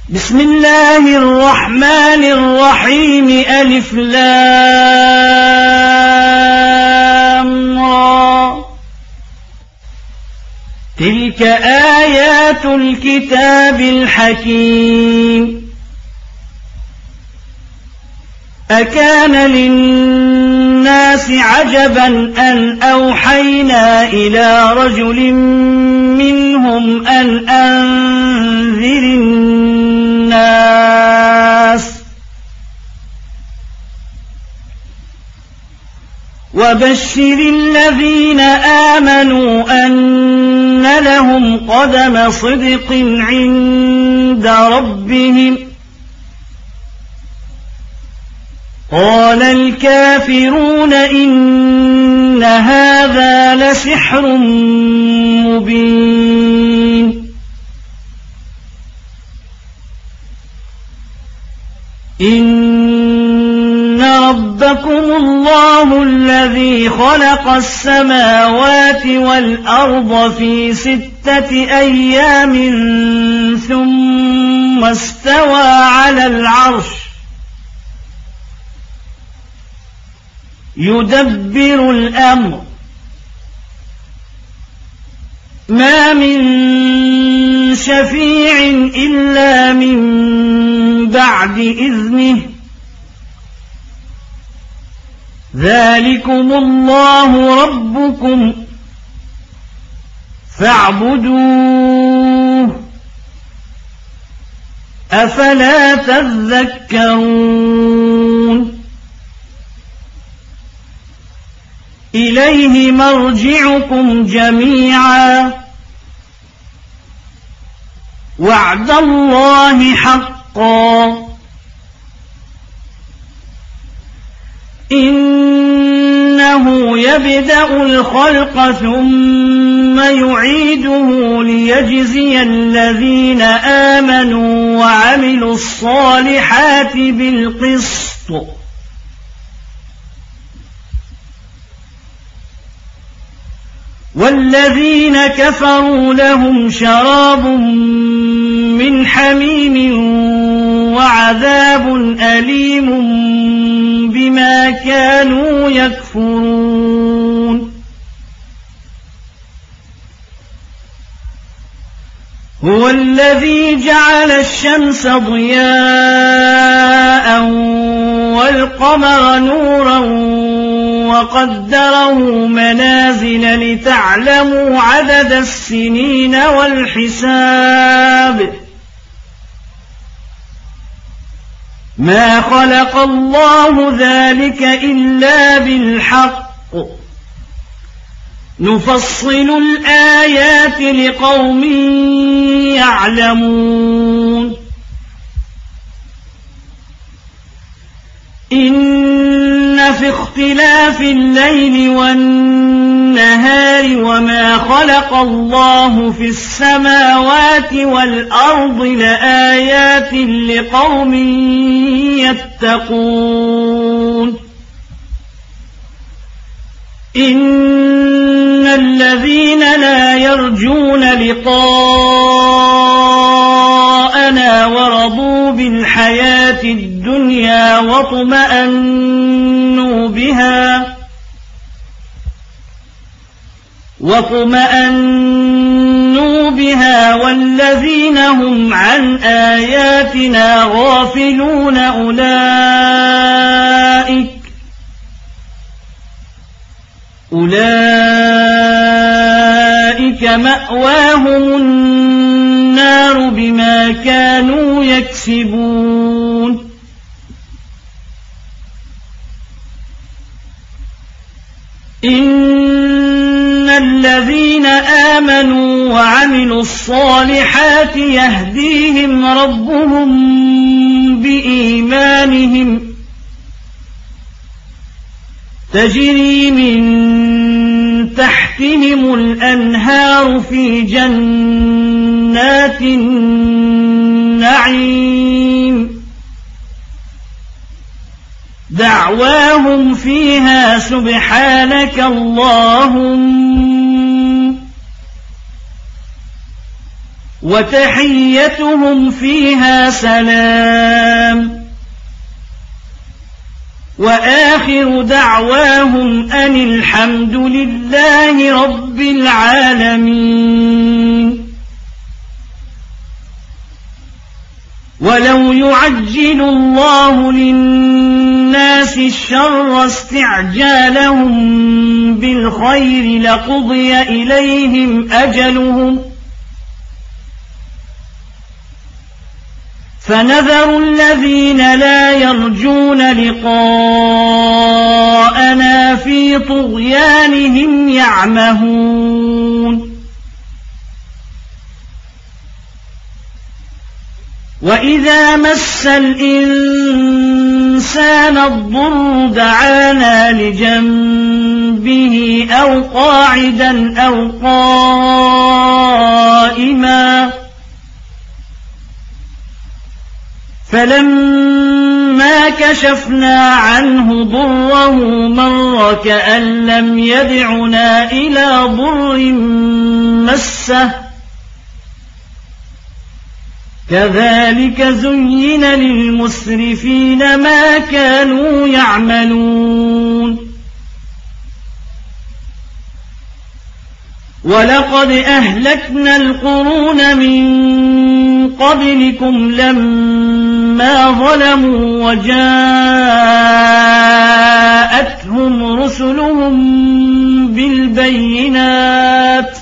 بسم الله الرحمن الرحيم ألف لام را تلك آيات الكتاب الحكيم أكان للناس عجبا أن أوحينا إلى رجل منهم أن أنذر الناس وبشر الذين آمنوا أن لهم قدم صدق عند ربهم قال الكافرون إن هذا لسحر مبين إن ربكم الله الذي خلق السماوات والأرض في 6 أيام ثم استوى على العرش يدبر الأمر ما من شفيع إلا من بعد إذنه ذلكم الله ربكم فاعبدوه أفلا تذكرون إليه مرجعكم جميعا وعد الله حقا إنه يبدأ الخلق ثم يعيده ليجزي الذين آمنوا وعملوا الصالحات بالقسط والذين كفروا لهم شراب من حميم وعذاب أليم بما كانوا يكفرون هو الذي جعل الشمس ضياء والقمر نورا وقدره منازل لتعلموا عدد السنين والحساب ما خلق الله ذلك إلا بالحق نفصل الآيات لقوم يعلمون إن في اختلاف الليل والنهار وما خلق الله في السماوات والأرض لآيات لقوم يتقون إن الذين لا يرجون لقاءنا ورضوا بالحياة الدنيا واطمأنوا بها والذين هم عن آياتنا غافلون أولئك مأواهم النار بما كانوا يكسبون إن الذين آمنوا وعملوا الصالحات يهديهم ربهم بإيمانهم تجري من تحتهم الأنهار في جنات النعيم دعواهم فيها سبحانك اللهم وتحيتهم فيها سلام وآخر دعواهم أن الحمد لله رب العالمين. ولو يعجل الله للناس الشر استعجالهم بالخير لقضي إليهم أجلهم فنذر الذين لا يرجون لقاءنا في طغيانهم يعمهون. وإذا مس الإنسان الضر دعانا لجنبه أو قاعدا أو قائما فلما كشفنا عنه ضره مر كأن لم يدعنا إلى ضر مسه كذلك زين للمسرفين ما كانوا يعملون. ولقد أهلكنا القرون من قبلكم لما ظلموا وجاءتهم رسلهم بالبينات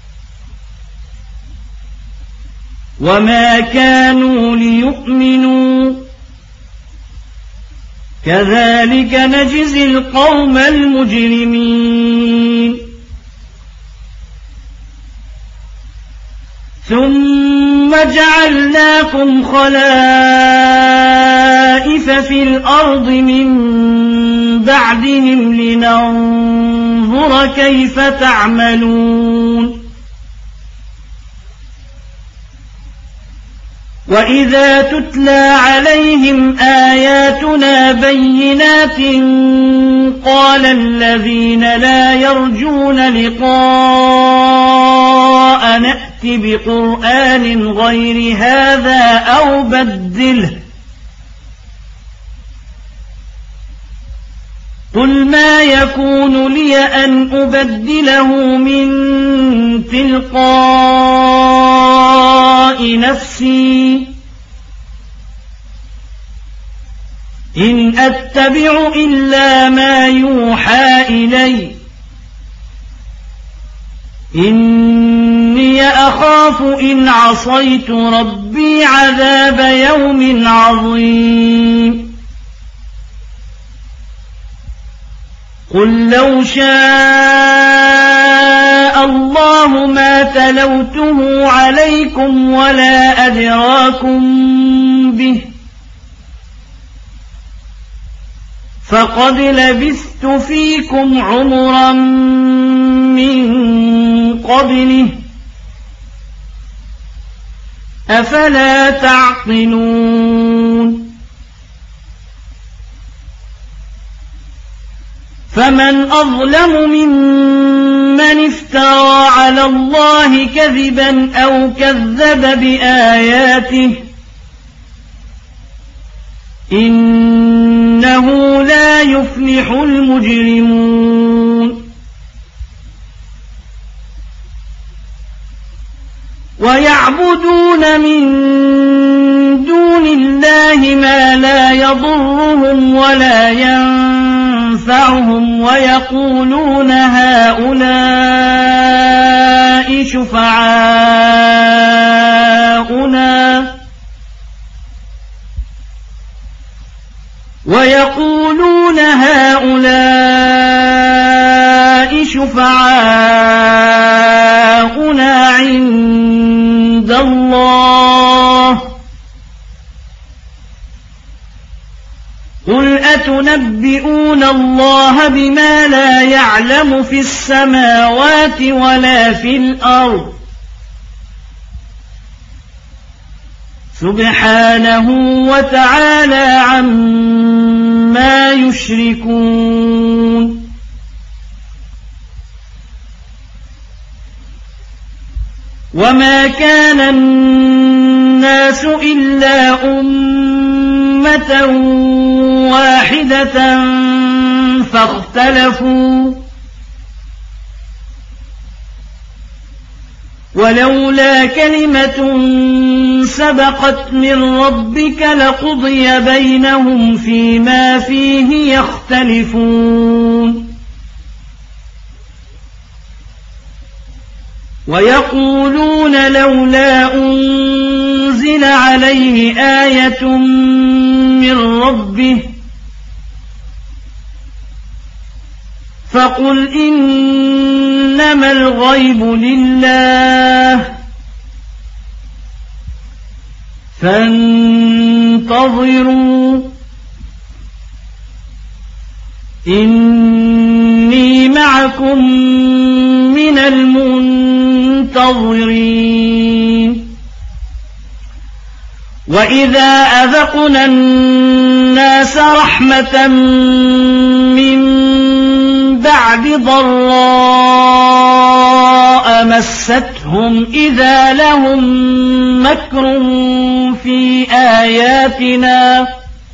وما كانوا ليؤمنوا كذلك نجزي القوم المجرمين. ثم جعلناكم خلائف في الأرض من بعدهم لننظر كيف تعملون. وإذا تتلى عليهم آياتنا بينات قال الذين لا يرجون لقاء نأت بقرآن غير هذا أو بدله قل ما يكون لي أن أبدله من تلقاء نفسي إن أتبع إلا ما يوحى إلي إني أخاف إن عصيت ربي عذاب يوم عظيم. قل لو شاء الله ما تلوته عليكم ولا أدراكم به فقد لبثت فيكم عمرا من قبله أفلا تعقلون. فمن أظلم ممن افترى على الله كذبا أو كذب بآياته إنه لا يفلح المجرمون. ويعبدون من دون الله ما لا يضرهم ولا ينفعهم ويقولون هؤلاء شفعاؤنا عند الله قل أتنبئون الله بما لا يعلم في السماوات ولا في الأرض سبحانه وتعالى عما يشركون. وما كان الناس إلا أمة واحدة فاختلفوا ولولا كلمة سبقت من ربك لقضي بينهم فيما فيه يختلفون ويقولون لولا أنزل عليه آية من ربه فقل إنما الغيب لله فانتظروا إني معكم من المنتظرين وإذا أذقنا الناس رحمة من بعد ضراء مستهم إذا لهم مكر في آياتنا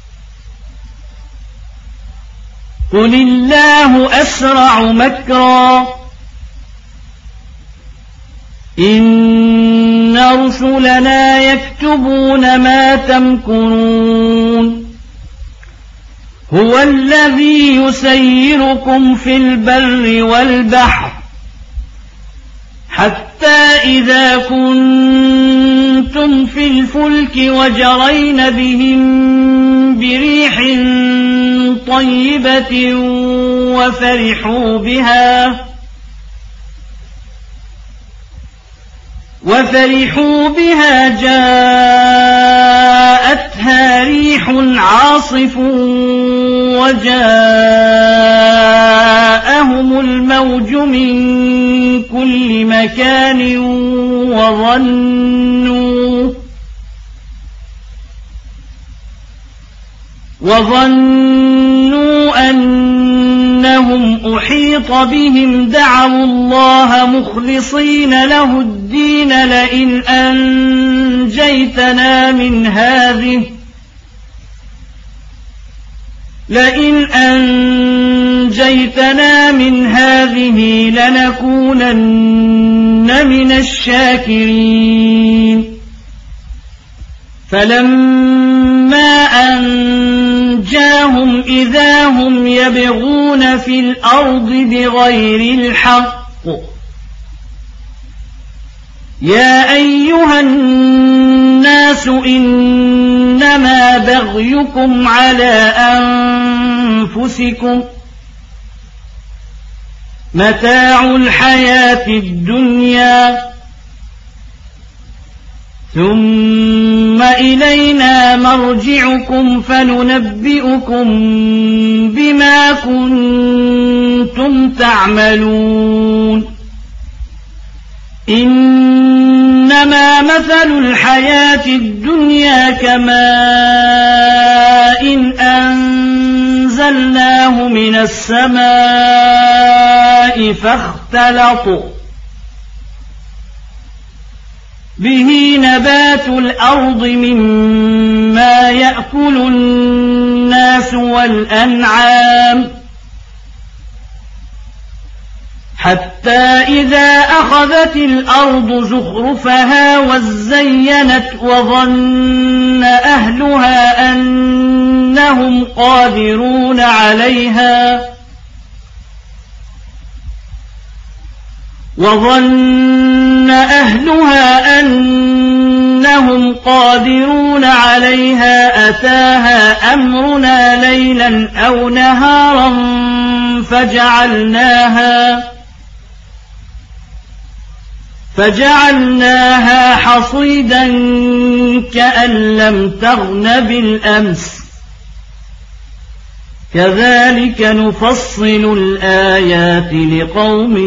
قل الله أسرع مكرا إن رسلنا يكتبون ما تمكرون هو الذي يسيركم في البر والبحر حتى إذا كنتم في الفلك وجرين بهم بريح طيبة وفرحوا بها جاءتها ريح عاصف وجاءهم الموج من كل مكان وظنوا أنهم أحيط بهم دعوا الله مخلصين له الدين لئن أنجيتنا من هذه لنكونن من الشاكرين فلما أنجاهم إذا هم يبغون في الأرض بغير الحق يا أيها الناس إنما بغيكم على أنفسكم متاع الحياة الدنيا ثم إلينا مرجعكم فننبئكم بما كنتم تعملون إنما مثل الحياة الدنيا كماء أنزلناه من السماء فاختلط به نبات الأرض مما يأكل الناس والأنعام حتى إذا أخذت الأرض زخرفها وزينت وظن أهلها أنهم قادرون عليها أتاها أمرنا ليلا أو نهارا فجعلناها حصيدا كأن لم تغن بالأمس كذلك نفصل الآيات لقوم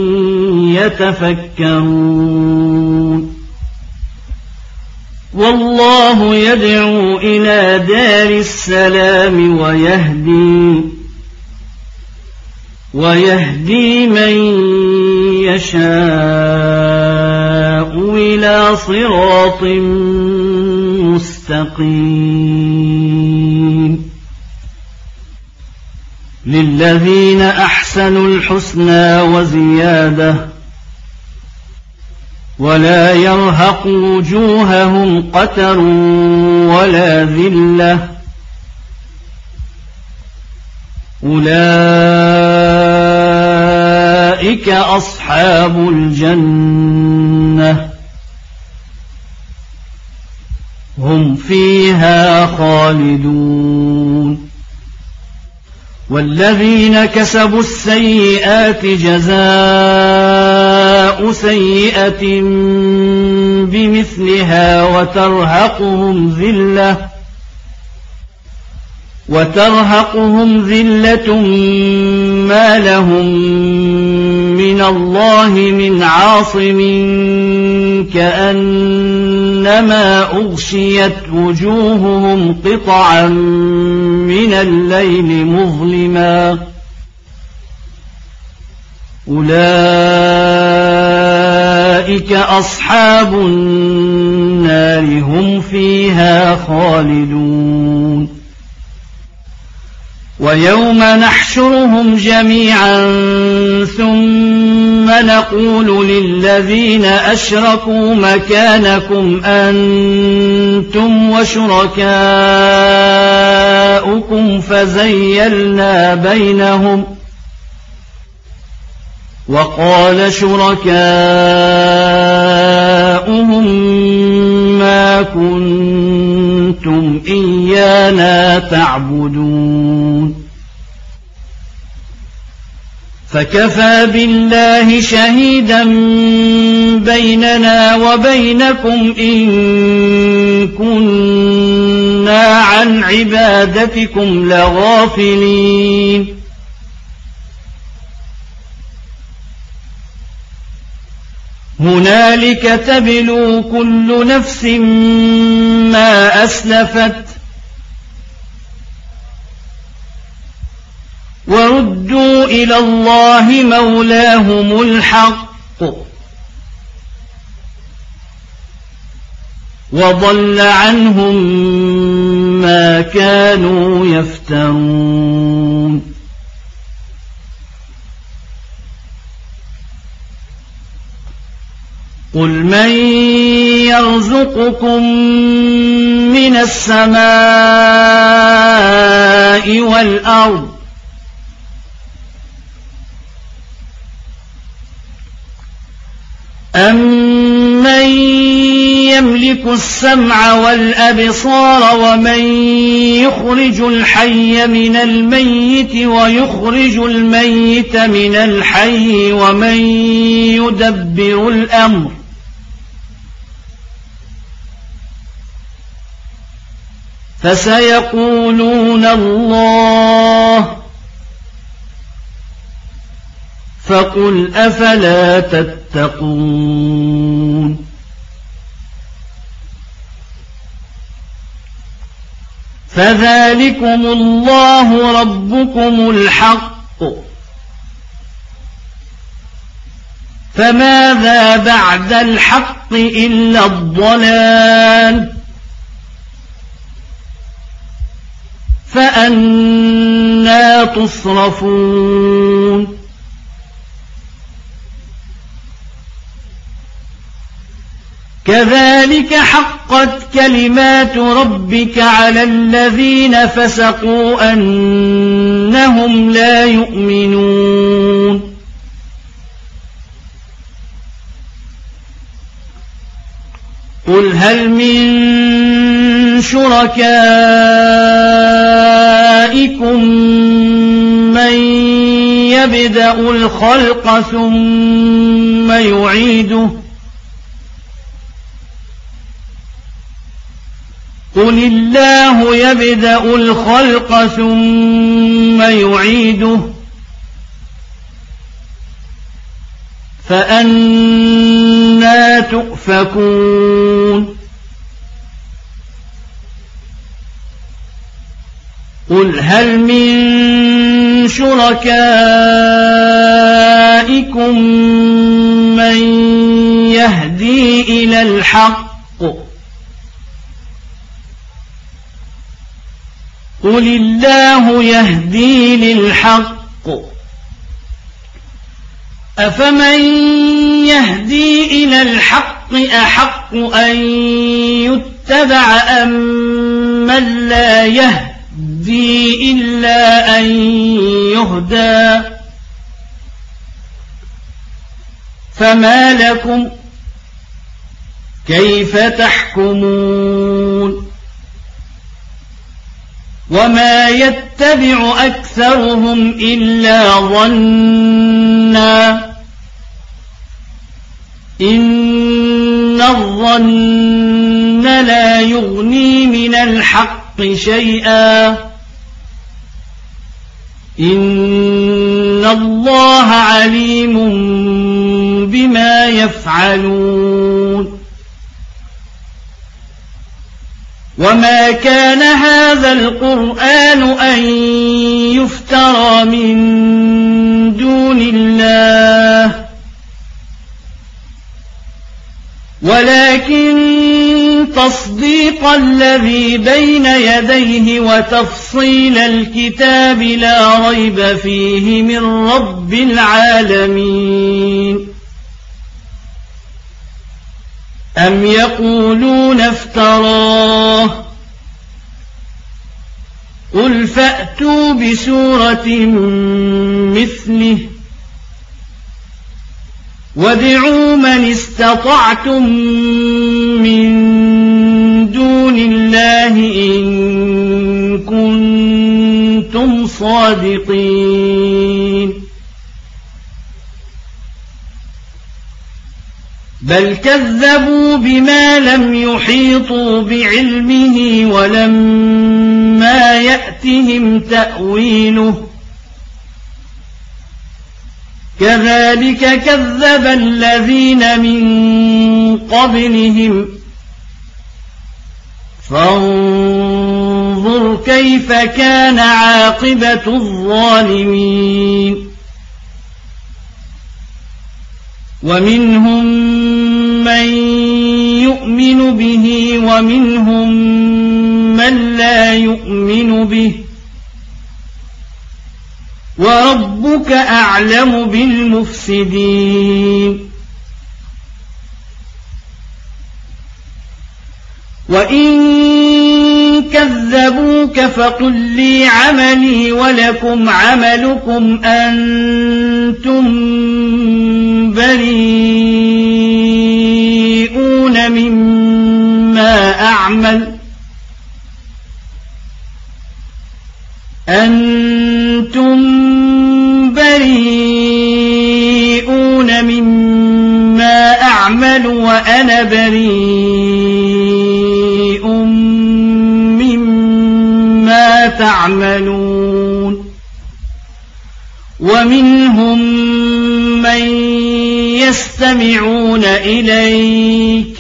يتفكرون والله يدعو إلى دار السلام ويهدي من يشاء إلى صراط مستقيم للذين أحسنوا الحسنى وزيادة ولا يرهق وجوههم قتر ولا ذلة أولئك أصحاب الجنة هم فيها خالدون والذين كسبوا السيئات جزاء سيئة بمثلها وترهقهم ذلة ما لهم من الله من عاصم كأنما أغشيت وجوههم قطعا من الليل مظلما أولئك أصحاب النار هم فيها خالدون ويوم نحشرهم جميعا ثم نقول للذين أشركوا مكانكم أنتم وشركاؤكم فزيلنا بينهم وقال شركاؤهم ما كنتم إيانا تعبدون فكفى بالله شهيدا بيننا وبينكم إن كنا عن عبادتكم لغافلين هنالك تبلو كل نفس ما أسلفت وردوا إلى الله مولاهم الحق وضل عنهم ما كانوا يفترون قل من يرزقكم من السماء والأرض أمن يملك السمع والأبصار ومن يخرج الحي من الميت ويخرج الميت من الحي ومن يدبر الأمر فسيقولون الله فقل أفلا تتقون فذلكم الله ربكم الحق فماذا بعد الحق إلا الضلال فأنى تصرفون كذلك حقت كلمات ربك على الذين فسقوا أنهم لا يؤمنون قل هل من شركائكم من يبدأ الخلق ثم يعيده قل الله يبدأ الخلق ثم يعيده فأنى تؤفكون قل هل من شركائكم من يهدي إلى الحق قل الله يهدي للحق أفمن يهدي إلى الحق أحق أن يتبع أم من لا يهدي إلا أن يهدى فما لكم كيف تحكمون وما يتبع أكثرهم إلا ظنا إن الظن لا يغني من الحق شيئا إن الله عليم بما يفعلون وما كان هذا القرآن أن يفترى من دون الله ولكن تصديق الذي بين يديه وتفصيل الكتاب لا ريب فيه من رب العالمين أم يقولون افتراه قل فأتوا بسورة مثله وادعوا من استطعتم من دون الله إن كنتم صادقين بل كذبوا بما لم يحيطوا بعلمه ولما يأتهم تأويله كذلك كذب الذين من قبلهم فانظر كيف كان عاقبة الظالمين ومنهم من يؤمن به ومنهم من لا يؤمن به وربك أعلم بالمفسدين وإن كذبوك فقل لي عملي ولكم عملكم أنتم بريئون مما أعمل وأنا بريء مما تعملون ومنهم من يستمعون إليك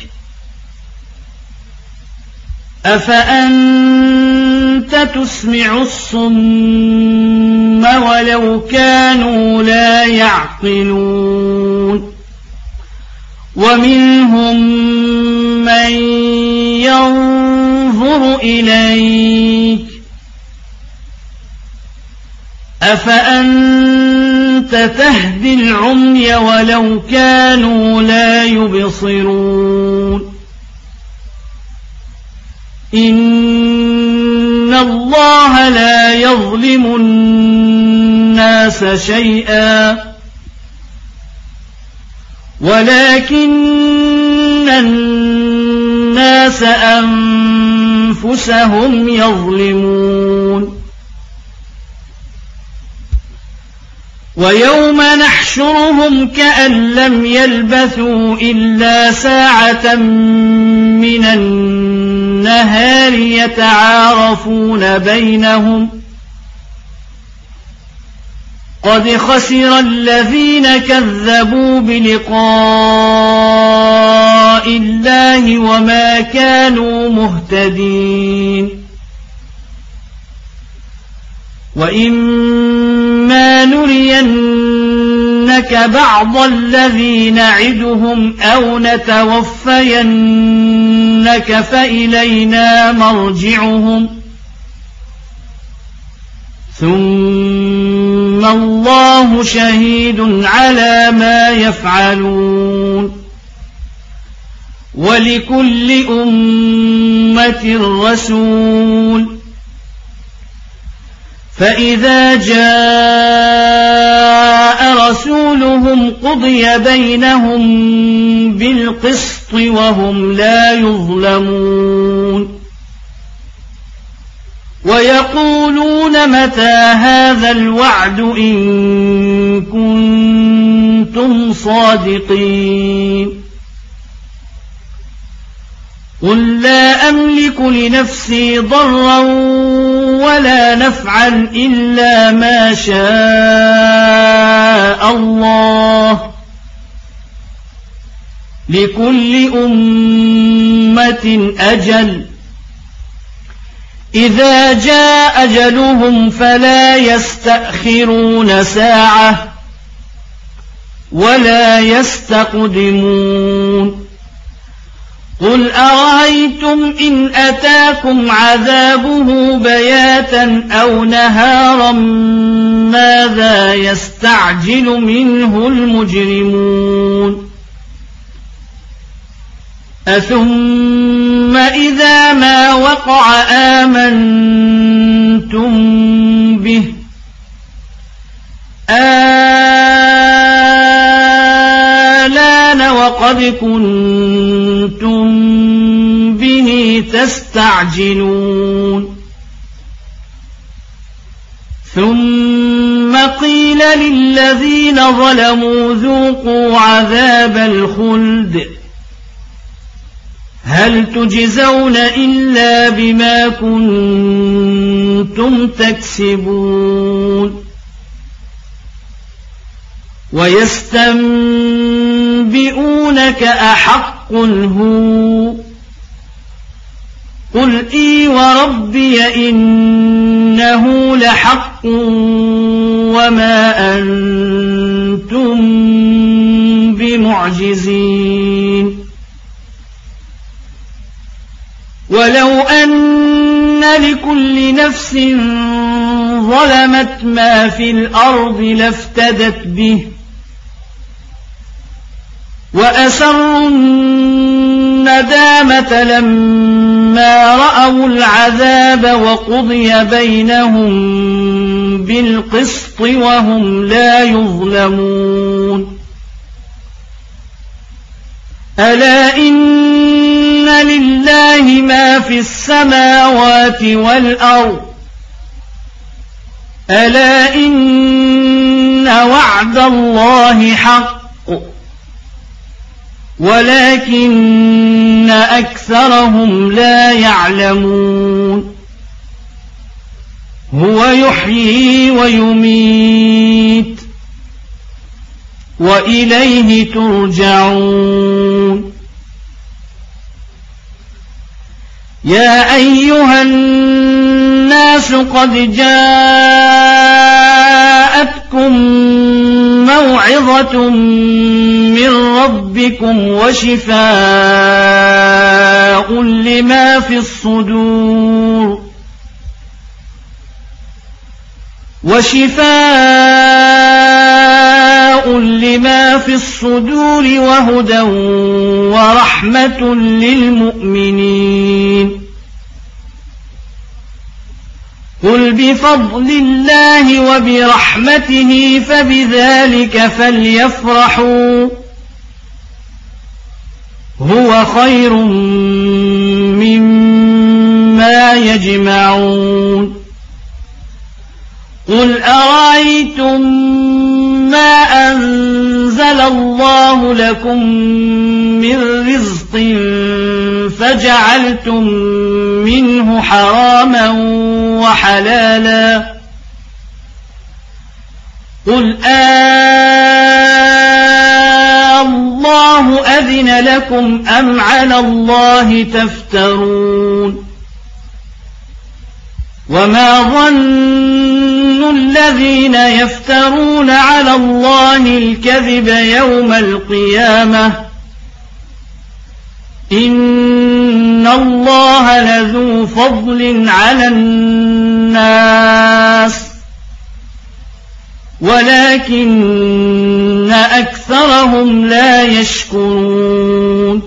أفأنت تسمع الصم ولو كانوا لا يعقلون ومنهم من ينظر إليك أفأنت تهدي العمي ولو كانوا لا يبصرون إن الله لا يظلم الناس شيئا ولكن الناس أنفسهم يظلمون ويوم نحشرهم كأن لم يلبثوا إلا ساعة من النهار يتعارفون بينهم قد خسر الذين كذبوا بلقاء الله وما كانوا مهتدين وإما نرينك نُرِيَنَّكَ بَعْضَ الَّذِي نَعِدُهُمْ أَوْ نَتَوَفَّيَنَّكَ فَإِلَيْنَا مَرْجِعُهُمْ ثُمَّ اللَّهُ شَهِيدٌ عَلَى مَا يَفْعَلُونَ وَلِكُلِّ أُمَّةٍ رَّسُولٌ فَإِذَا جَاءَ رَسُولُهُمْ قُضِيَ بَيْنَهُم بِالْقِسْطِ وَهُمْ لَا يُظْلَمُونَ وَيَقُولُونَ مَتَىٰ هَٰذَا الْوَعْدُ إِن كُنتُمْ صَادِقِينَ قُل لَّا أَمْلِكُ لِنَفْسِي ضَرًّا وَلَا نَفْعًا إِلَّا مَا شَاءَ اللَّهُ لِكُلِّ أُمَّةٍ أَجَلٌ إِذَا جَاءَ أَجَلُهُمْ فَلَا يَسْتَأْخِرُونَ سَاعَةً وَلَا يَسْتَقْدِمُونَ قُلْ أَرَأَيْتُمْ إِنْ أَتَاكُمْ عَذَابُهُ بَيَاتًا أَوْ نَهَارًا مَاذَا يَسْتَعْجِلُ مِنْهُ الْمُجْرِمُونَ أَثُمَّ إِذَا مَا وَقَعَ آمَنْتُمْ بِهِ آلَانَ وَقَدْ كُنْتُمْ بِهِ تَسْتَعْجِلُونَ ثُمَّ قِيلَ لِلَّذِينَ ظَلَمُوا ذُوقُوا عَذَابَ الْخُلْدِ هَلْ تُجْزَوْنَ إِلَّا بِمَا كُنتُمْ تَكْسِبُونَ وَيَسْتَنبِئُونَكَ أَحَقٌّ هُوَ قُلْ إِي وَرَبِّيَ إِنَّهُ لَحَقٌّ وَمَا أَنتُم بِمُعْجِزِينَ وَلَوْ أَنَّ لِكُلِّ نَفْسٍ ظَلَمَتْ مَا فِي الْأَرْضِ لَافْتَدَتْ بِهِ وَأَسَرُّوا النَّدَامَةَ لَمَّا رَأَوُا الْعَذَابَ وَقُضِيَ بَيْنَهُم بِالْقِسْطِ وَهُمْ لَا يُظْلَمُونَ أَلَا إِنَّ لِلَّهِ مَا فِي السَّمَاوَاتِ وَالْأَرْضِ أَلَا إِنَّ وَعْدَ اللَّهِ حَقٌّ وَلَكِنَّ أَكْثَرَهُمْ لَا يَعْلَمُونَ هُوَ يُحْيِي وَيُمِيتُ وَإِلَيْهِ تُرْجَعُونَ يَا أَيُّهَا النَّاسُ قَدْ جَاءَتْكُمْ مَوْعِظَةٌ مِّن رَّبِّكُمْ وَشِفَاءٌ لِّمَا فِي الصُّدُورِ وَهُدًى وَرَحْمَةٌ لِّلْمُؤْمِنِينَ قُلْ بِفَضْلِ اللَّهِ وَبِرَحْمَتِهِ فَبِذَلِكَ فَلْيَفْرَحُوا هُوَ خَيْرٌ مِّمَّا يَجْمَعُونَ قُلْ أَرَأَيْتُم مَّا أَنزَلَ اللَّهُ لَكُم مِّن رِّزْقٍ فَجَعَلْتُم مِّنْهُ حَرَامًا وَحَلَالًا قُلْ اللَّهُ أَذِنَ لَكُمْ أَمْ عَلَى اللَّهِ تَفْتَرُونَ وَمَا ظَنُّ الذين يفترون على الله الكذب يوم القيامة إن الله لذو فضل على الناس ولكن أكثرهم لا يشكرون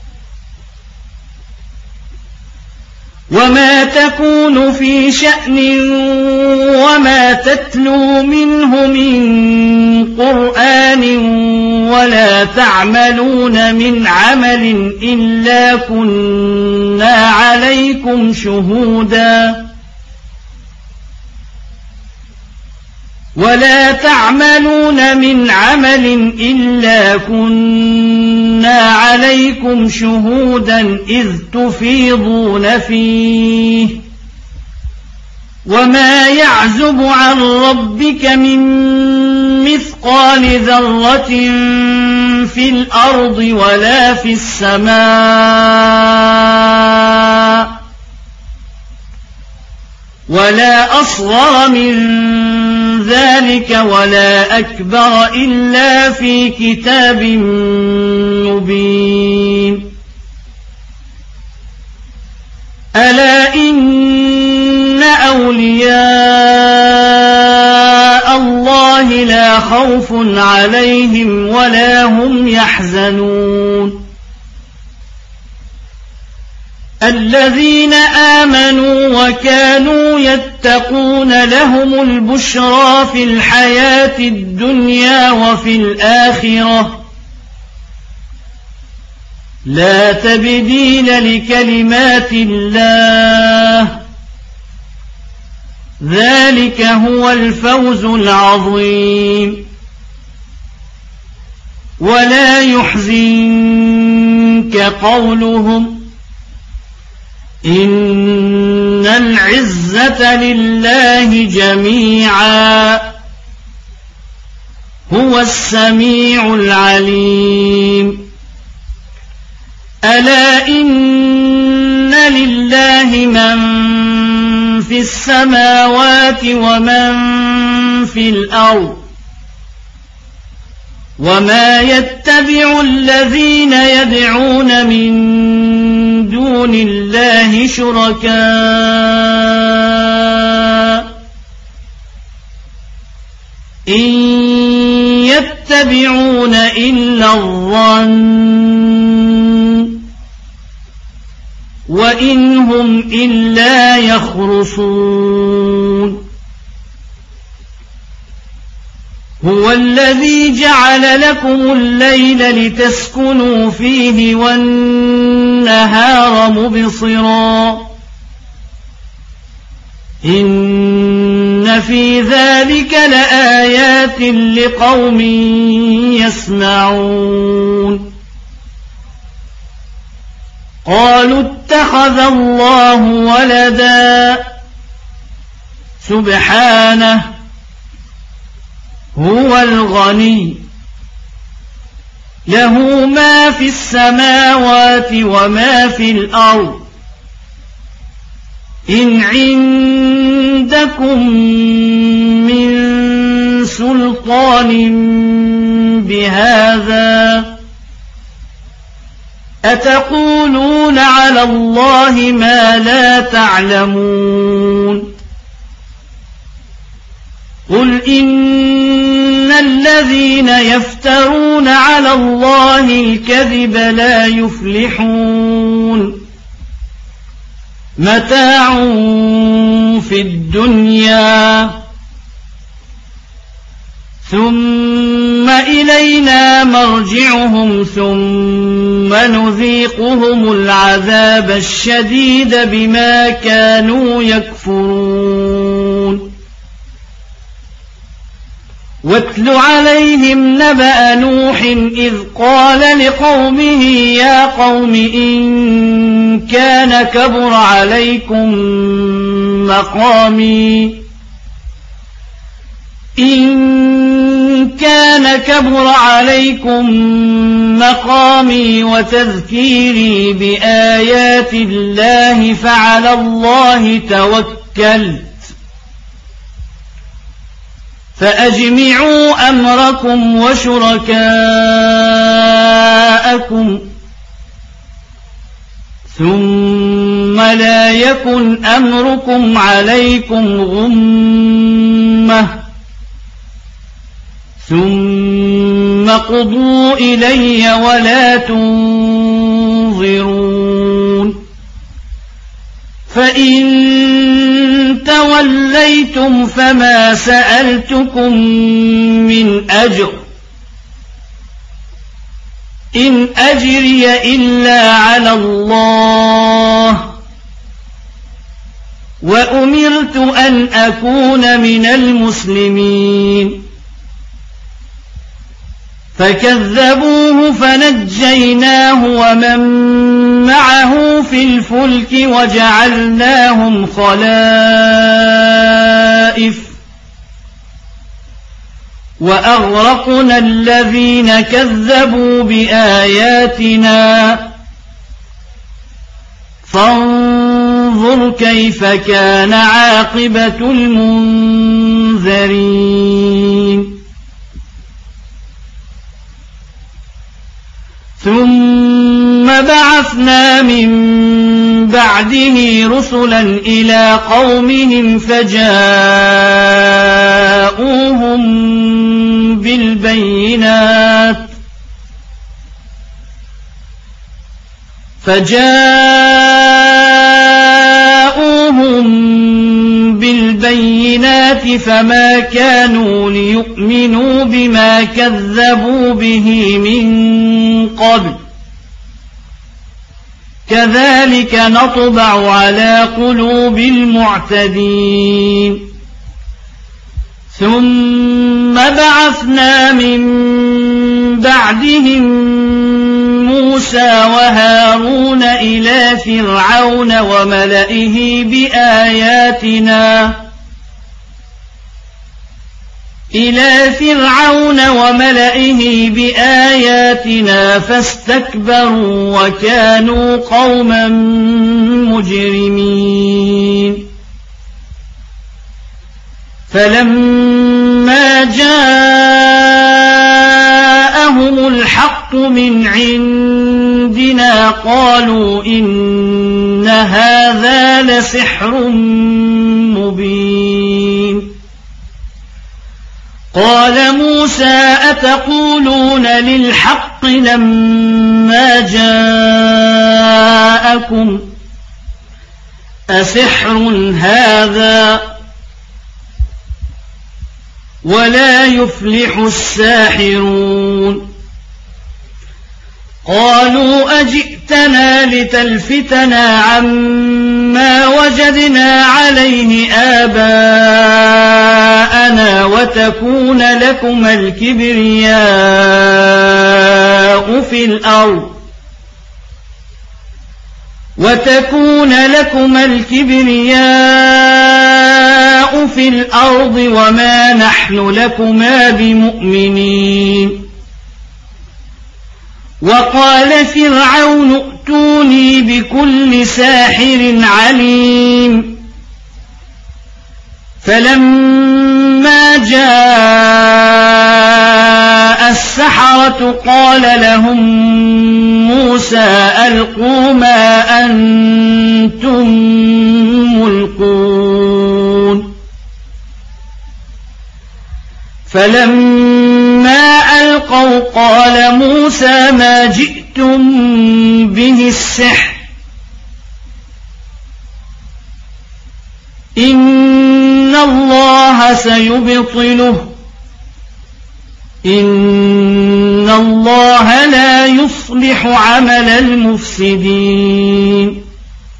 وما تكون في شأن وما تتلو منه من قرآن ولا تعملون من عمل إلا كنا عليكم شهودا إذ تفيضون فيه وما يعزب عن ربك من مثقال ذرة في الأرض ولا في السماء ولا أصغر من ذلك ولا أكبر إلا في كتاب مبين ألا إن أولياء الله لا خوف عليهم ولا هم يحزنون الذين آمنوا وكانوا يتقون لهم البشرى في الحياة الدنيا وفي الآخرة لا تبديل لكلمات الله ذلك هو الفوز العظيم ولا يحزنك قولهم إن العزة لله جميعا هو السميع العليم ألا إن لله من في السماوات ومن في الأرض وما يتبع الذين يدعون من دون الله شركاء إن يتبعون إلا الظن وإن هم إلا يخرصون هو الذي جعل لكم الليل لتسكنوا فيه والنهار مبصرا إن في ذلك لآيات لقوم يسمعون قالوا اتخذ الله ولدا سبحانه هو الغني له ما في السماوات وما في الأرض إن عندكم من سلطان بهذا أتقولون على الله ما لا تعلمون قل إن الذين يفترون على الله الكذب لا يفلحون متاع في الدنيا ثم إلينا مرجعهم ثم نذيقهم العذاب الشديد بما كانوا يكفرون واتل عليهم نبأ نوح إذ قال لقومه يا قوم إن كان كبر عليكم مقامي وتذكيري بآيات الله فعلى الله توكلت فأجمعوا أمركم وشركاءكم ثم لا يكن أمركم عليكم غمة ثم قضوا إلي ولا تنظرون فإن توليتم فما سألتكم من أجر إن أجري إلا على الله وأمرت أن أكون من المسلمين فكذبوه فنجيناه ومن معه في الفلك وجعلناهم خلائف وأغرقنا الذين كذبوا بآياتنا فانظر كيف كان عاقبة المنذرين ثم بعثنا من بعده رسلا إلى قومهم فجاءوهم بالبينات فما كانوا ليؤمنوا بما كذبوا به من قبل كذلك نطبع على قلوب المعتدين ثم بعثنا من بعدهم موسى وهارون إلى فرعون وملئه بآياتنا فاستكبروا وكانوا قوما مجرمين فلما جاءهم الحق من عندنا قالوا إن هذا لسحر مبين قال موسى أتقولون للحق لما جاءكم أسحر هذا ولا يفلح الساحرون قالوا أجئتنا لتلفتنا عما وجدنا عليه آباءنا وتكون لكما الكبرياء في الأرض وما نحن لكما بمؤمنين وقال فرعون ائتوني بكل ساحر عليم فلما جاء السحرة قال لهم موسى ألقوا ما أنتم ملقون فلما ألقوا قال موسى ما جئتم به السحر إن الله سيبطله إن الله لا يصلح عمل المفسدين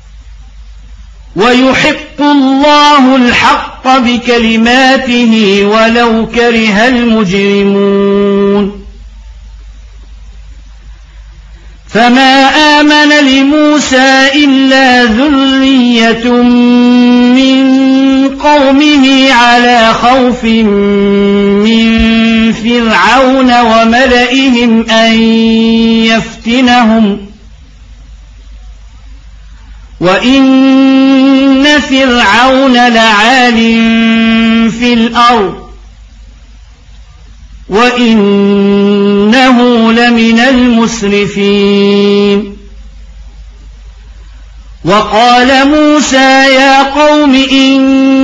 ويحق الله الحق بكلماته ولو كره المجرمون فما آمن لموسى إلا ذرية من قومه على خوف من فرعون وملئهم أن يفتنهم وإن فرعون لعال في الأرض وإنه لمن المسرفين. وقال موسى يا قوم إن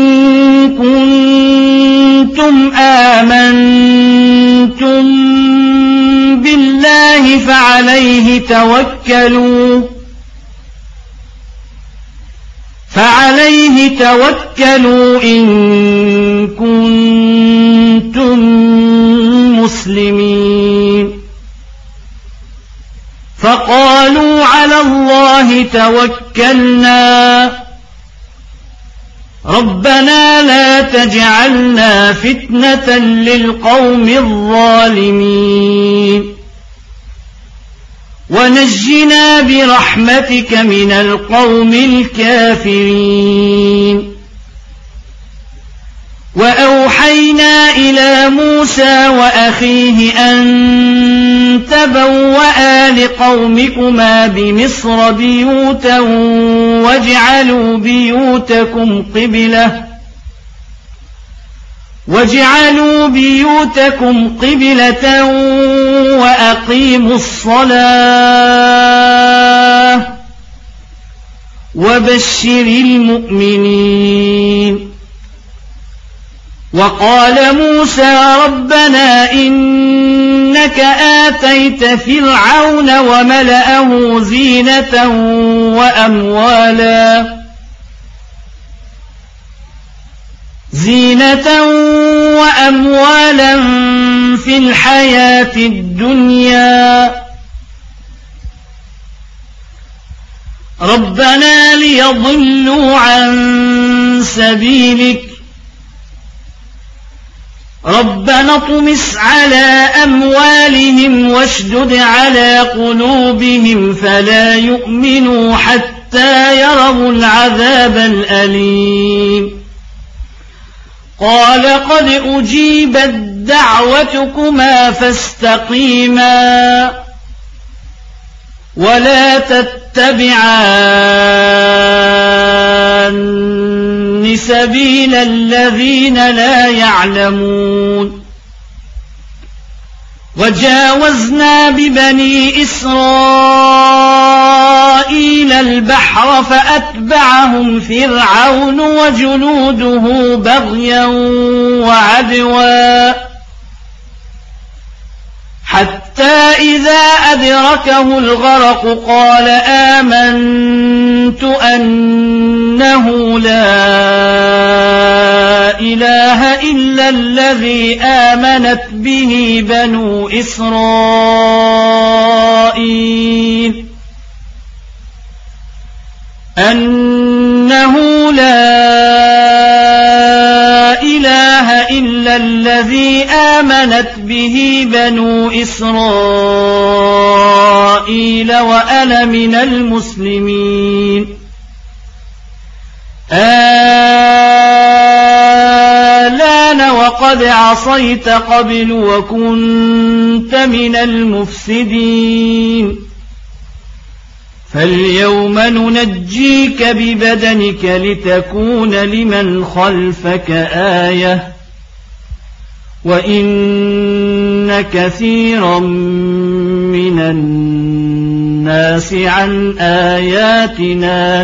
كنتم آمنتم بالله فعليه توكلوا إن كنتم مسلمين. فقالوا على الله توكلنا ربنا لا تجعلنا فتنة للقوم الظالمين ونجنا برحمتك من القوم الكافرين. وأوحينا إلى موسى وأخيه أن تبوأ لقومكما بمصر بيوتا واجعلوا بيوتكم قبلة وأقيموا الصلاة وبشر المؤمنين. وقال موسى ربنا إنك آتيت فرعون وملأه زينة وأموالا في الحياة الدنيا ربنا ليضلوا عن سبيلك ربنا اطمس على أموالهم واشدد على قلوبهم فلا يؤمنوا حتى يروا العذاب الأليم. قال قد أجيبت دعوتكما فاستقيما ولا تتبعان سبيل الذين لا يعلمون. وجاوزنا ببني إسرائيل البحر فأتبعهم فرعون وجنوده بغيا وعدوا حتى إذا أدركه الغرق قال آمنت أنه لا إله إلا الذي آمنت به بنو إسرائيل أنه لا إله إلا الذي آمنت به بنو إسرائيل وأنا من المسلمين. الآن وقد عصيت قبل وكنت من المفسدين فاليوم ننجيك ببدنك لتكون لمن خلفك آية وإن كثيرا من الناس عن آياتنا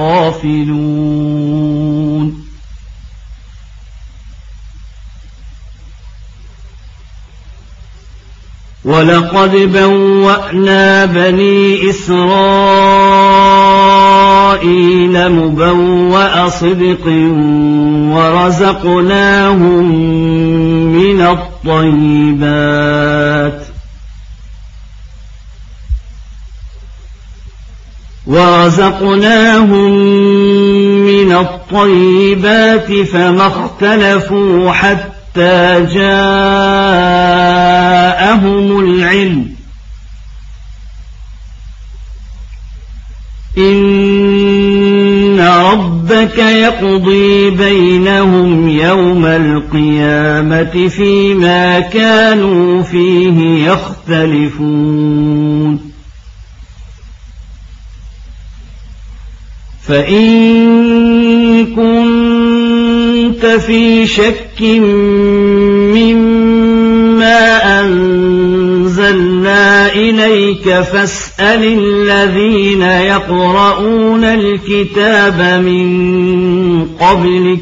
لغافلون. ولقد بوأنا بني إسرائيل مبوأ صدق ورزقناهم من الطيبات فما اختلفوا حتى جاءهم العلم إن ربك يقضي بينهم يوم القيامة فيما كانوا فيه يختلفون. فإن كنت في شك مما عليك فاسأل الذين يقرؤون الكتاب من قبلك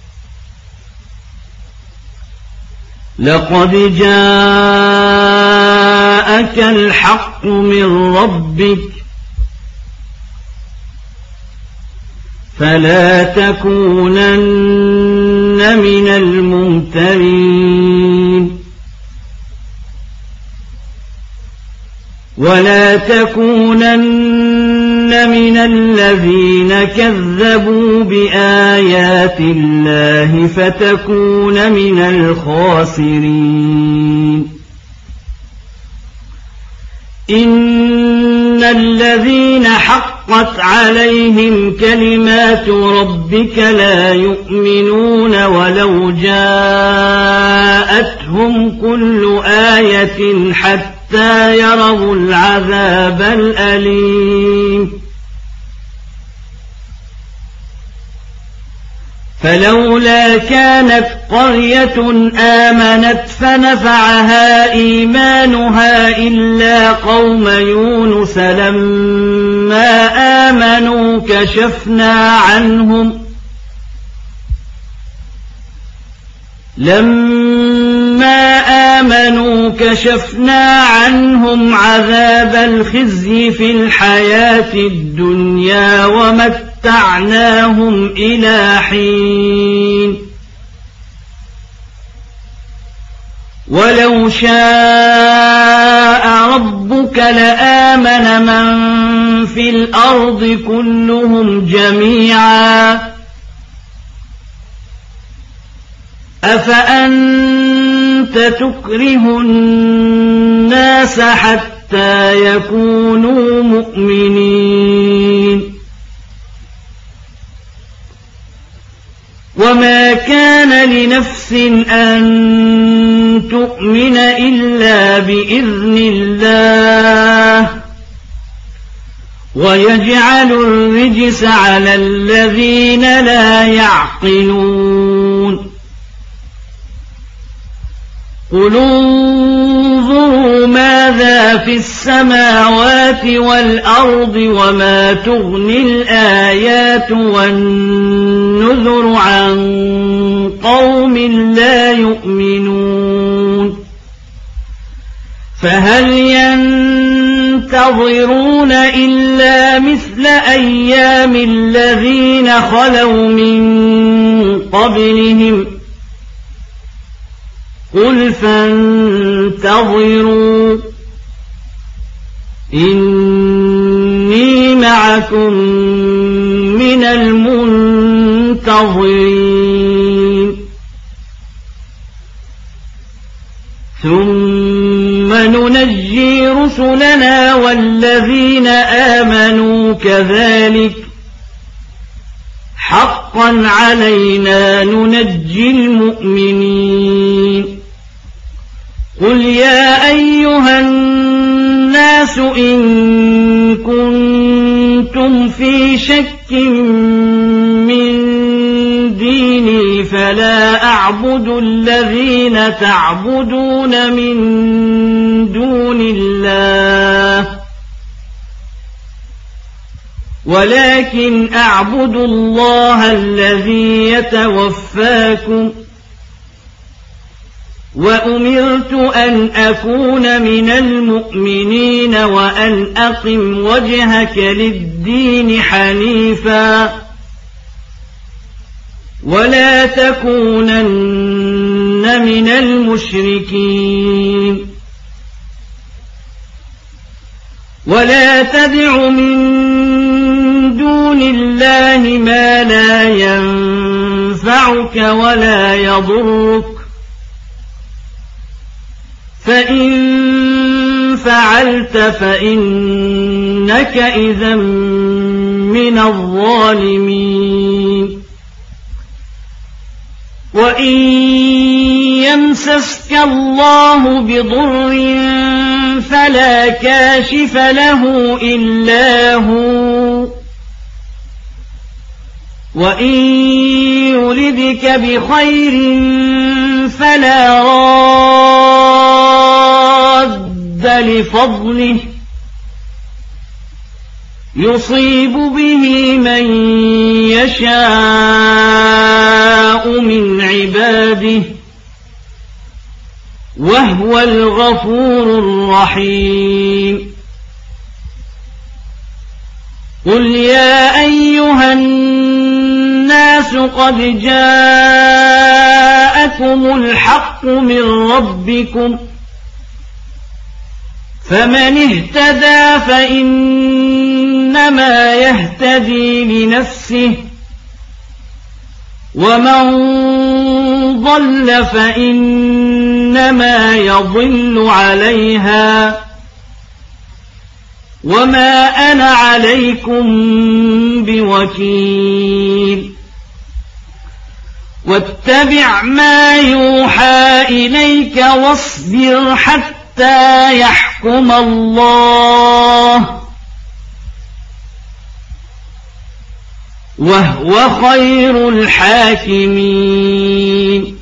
لقد جاءك الحق من ربك فلا تكونن من الممترين ولا تكونن من الذين كذبوا بآيات الله فتكون من الخاسرين إن الذين حقت عليهم كلمات ربك لا يؤمنون ولو جاءتهم كل آية حتى يروا العذاب الأليم فلولا كانت قرية آمنت فنفعها إيمانها إلا قوم يونس لما آمنوا كشفنا عنهم عذاب الخزي في الحياة الدنيا ومتعناهم إلى حين ولو شاء ربك لآمن من في الأرض كلهم جميعا أفأنت تكره الناس حتى يكونوا مؤمنين وما كان لنفس أن تؤمن إلا بإذن الله ويجعل الرجس على الذين لا يعقلون قل انظروا ماذا في السماوات والأرض وما تغني الآيات والنذر عن قوم لا يؤمنون فهل ينتظرون إلا مثل أيام الذين خلوا من قبلهم قل فانتظروا إني معكم من المنتظرين ثم ننجي رسلنا والذين آمنوا كذلك حقا علينا ننجي المؤمنين قل يا أيها الناس إن كنتم في شك من ديني فلا أعبد الذين تعبدون من دون الله ولكن أعبد الله الذي يتوفاكم وأمرت أن أكون من المؤمنين وأن أقم وجهك للدين حنيفا ولا تكونن من المشركين ولا تدع من دون الله ما لا ينفعك ولا يضرك فإن فعلت فإنك إذا من الظالمين وإن يمسسك الله بضر فلا كاشف له إلا هو وإن يردك بخير فلا راد لفضله يصيب به من يشاء من عباده وهو الغفور الرحيم قل يا أيها الناس قد جاءكم الحق من ربكم فمن اهتدى فإنما يهتدي لنفسه ومن ضل فإنما يضل عليها وما أنا عليكم بوكيل واتبع ما يوحى إليك واصبر حتى يحكم الله وهو خير الحاكمين